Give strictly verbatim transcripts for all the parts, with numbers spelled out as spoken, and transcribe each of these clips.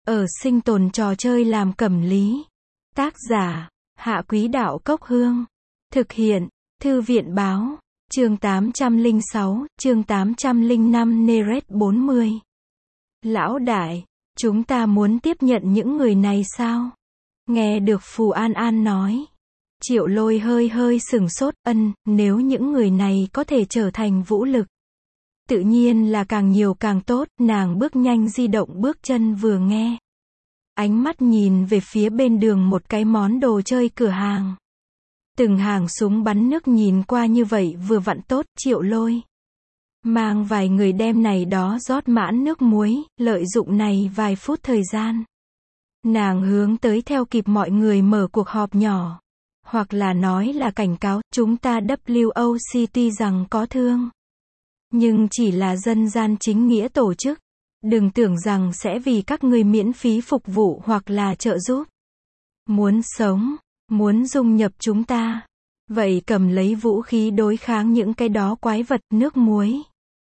Ở sinh tồn trò chơi làm cẩm lý. Tác giả, Hạ Quý Đạo Cốc Hương. Thực hiện, Thư viện Báo. Chương tám trăm lẻ sáu, chương tám trăm lẻ năm Neret bốn mươi. Lão đại, chúng ta muốn tiếp nhận những người này sao? Nghe được Phù An An nói. Triệu Lôi hơi hơi sửng sốt, ân, nếu những người này có thể trở thành vũ lực. Tự nhiên là càng nhiều càng tốt, nàng bước nhanh di động bước chân vừa nghe. Ánh mắt nhìn về phía bên đường một cái món đồ chơi cửa hàng. Từng hàng súng bắn nước nhìn qua như vậy vừa vặn tốt, Triệu Lôi. Mang vài người đem này đó rót mãn nước muối, lợi dụng này vài phút thời gian. Nàng hướng tới theo kịp mọi người mở cuộc họp nhỏ. Hoặc là nói là cảnh cáo, chúng ta W O C T rằng có thương. Nhưng chỉ là dân gian chính nghĩa tổ chức. Đừng tưởng rằng sẽ vì các ngươi miễn phí phục vụ hoặc là trợ giúp. Muốn sống, muốn dung nhập chúng ta. Vậy cầm lấy vũ khí đối kháng những cái đó quái vật nước muối.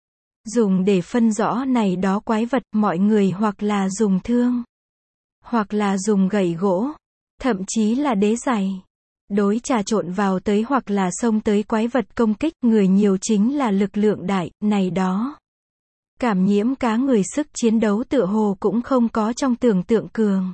Dùng để phân rõ này đó quái vật mọi người hoặc là dùng thương. Hoặc là dùng gậy gỗ. Thậm chí là đế giày. Đối trà trộn vào tới hoặc là xông tới quái vật công kích, người nhiều chính là lực lượng đại, này đó. Cảm nhiễm cá người sức chiến đấu tựa hồ cũng không có trong tưởng tượng cường.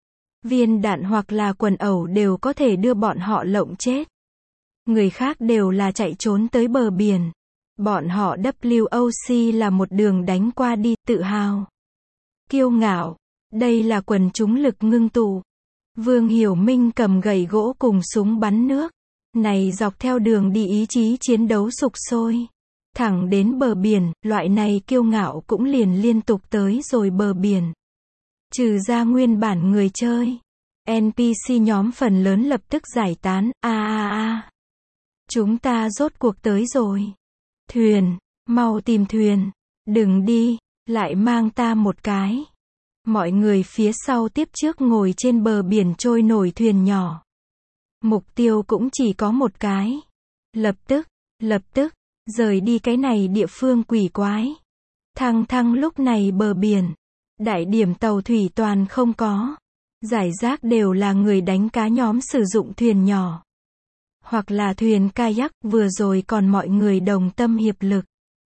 Viên đạn hoặc là quần ẩu đều có thể đưa bọn họ lộng chết. Người khác đều là chạy trốn tới bờ biển. Bọn họ W O C là một đường đánh qua đi, tự hào. Kiêu ngạo. Đây là quần chúng lực ngưng tụ. Vương Hiểu Minh cầm gậy gỗ cùng súng bắn nước. Này dọc theo đường đi ý chí chiến đấu sục sôi. Thẳng đến bờ biển, loại này kiêu ngạo cũng liền liên tục tới rồi bờ biển. Trừ ra nguyên bản người chơi. N P C nhóm phần lớn lập tức giải tán, a a a. Chúng ta rốt cuộc tới rồi. Thuyền, mau tìm thuyền. Đừng đi, lại mang ta một cái. Mọi người phía sau tiếp trước ngồi trên bờ biển trôi nổi thuyền nhỏ. Mục tiêu cũng chỉ có một cái. Lập tức, lập tức, rời đi cái này địa phương quỷ quái. Thăng thăng lúc này bờ biển. Đại điểm tàu thủy toàn không có. Giải rác đều là người đánh cá nhóm sử dụng thuyền nhỏ. Hoặc là thuyền kayak, vừa rồi còn mọi người đồng tâm hiệp lực.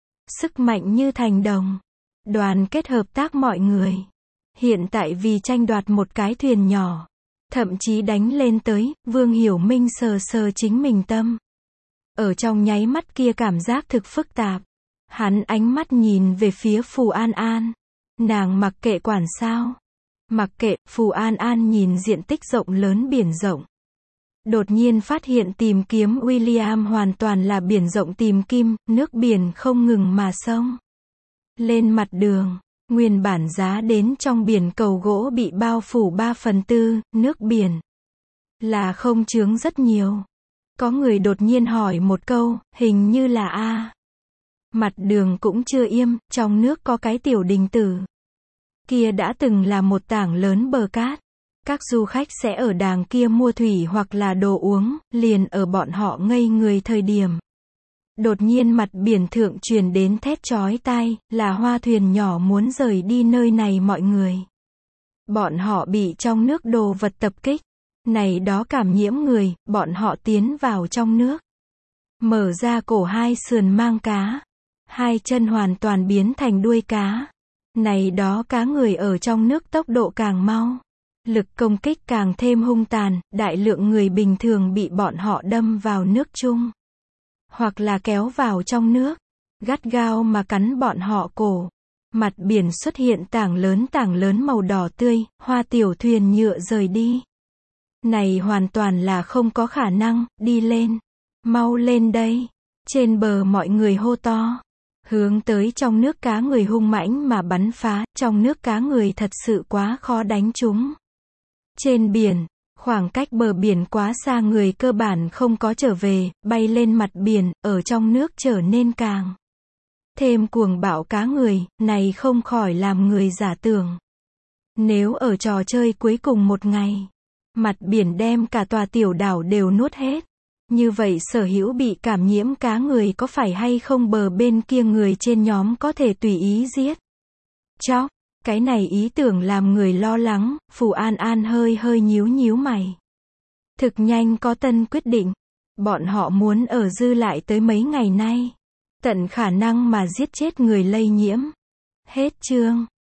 Sức mạnh như thành đồng. Đoàn kết hợp tác mọi người. Hiện tại vì tranh đoạt một cái thuyền nhỏ. Thậm chí đánh lên tới, Vương Hiểu Minh sờ sờ chính mình tâm. Ở trong nháy mắt kia cảm giác thực phức tạp. Hắn ánh mắt nhìn về phía Phù An An. Nàng mặc kệ quản sao. Mặc kệ, Phù An An nhìn diện tích rộng lớn biển rộng. Đột nhiên phát hiện tìm kiếm William hoàn toàn là biển rộng tìm kim, nước biển không ngừng mà sông. Lên mặt đường, nguyên bản giá đến trong biển cầu gỗ bị bao phủ ba phần tư, nước biển. Là không chướng rất nhiều. Có người đột nhiên hỏi một câu, hình như là A. Mặt đường cũng chưa im, trong nước có cái tiểu đình tử. Kia đã từng là một tảng lớn bờ cát. Các du khách sẽ ở đàng kia mua thủy hoặc là đồ uống, liền ở bọn họ ngây người thời điểm. Đột nhiên mặt biển thượng truyền đến thét chói tai, là hoa thuyền nhỏ muốn rời đi nơi này mọi người. Bọn họ bị trong nước đồ vật tập kích. Này đó cảm nhiễm người, bọn họ tiến vào trong nước. Mở ra cổ hai sườn mang cá. Hai chân hoàn toàn biến thành đuôi cá. Này đó cá người ở trong nước tốc độ càng mau. Lực công kích càng thêm hung tàn, đại lượng người bình thường bị bọn họ đâm vào nước chung. Hoặc là kéo vào trong nước. Gắt gao mà cắn bọn họ cổ. Mặt biển xuất hiện tảng lớn tảng lớn màu đỏ tươi, hoa tiểu thuyền nhựa rời đi. Này hoàn toàn là không có khả năng, đi lên. Mau lên đây. Trên bờ mọi người hô to. Hướng tới trong nước cá người hung mãnh mà bắn phá, trong nước cá người thật sự quá khó đánh chúng. Trên biển, khoảng cách bờ biển quá xa người cơ bản không có trở về, bay lên mặt biển, ở trong nước trở nên càng thêm cuồng bạo cá người, này không khỏi làm người giả tưởng. Nếu ở trò chơi cuối cùng một ngày, mặt biển đem cả tòa tiểu đảo đều nuốt hết. Như vậy sở hữu bị cảm nhiễm cá người có phải hay không bờ bên kia người trên nhóm có thể tùy ý giết. Chóc, Cái này ý tưởng làm người lo lắng, Phù An An hơi hơi nhíu nhíu mày. Thực nhanh có tân quyết định. Bọn họ muốn ở dư lại tới mấy ngày nay. Tận khả năng mà giết chết người lây nhiễm. Hết chương.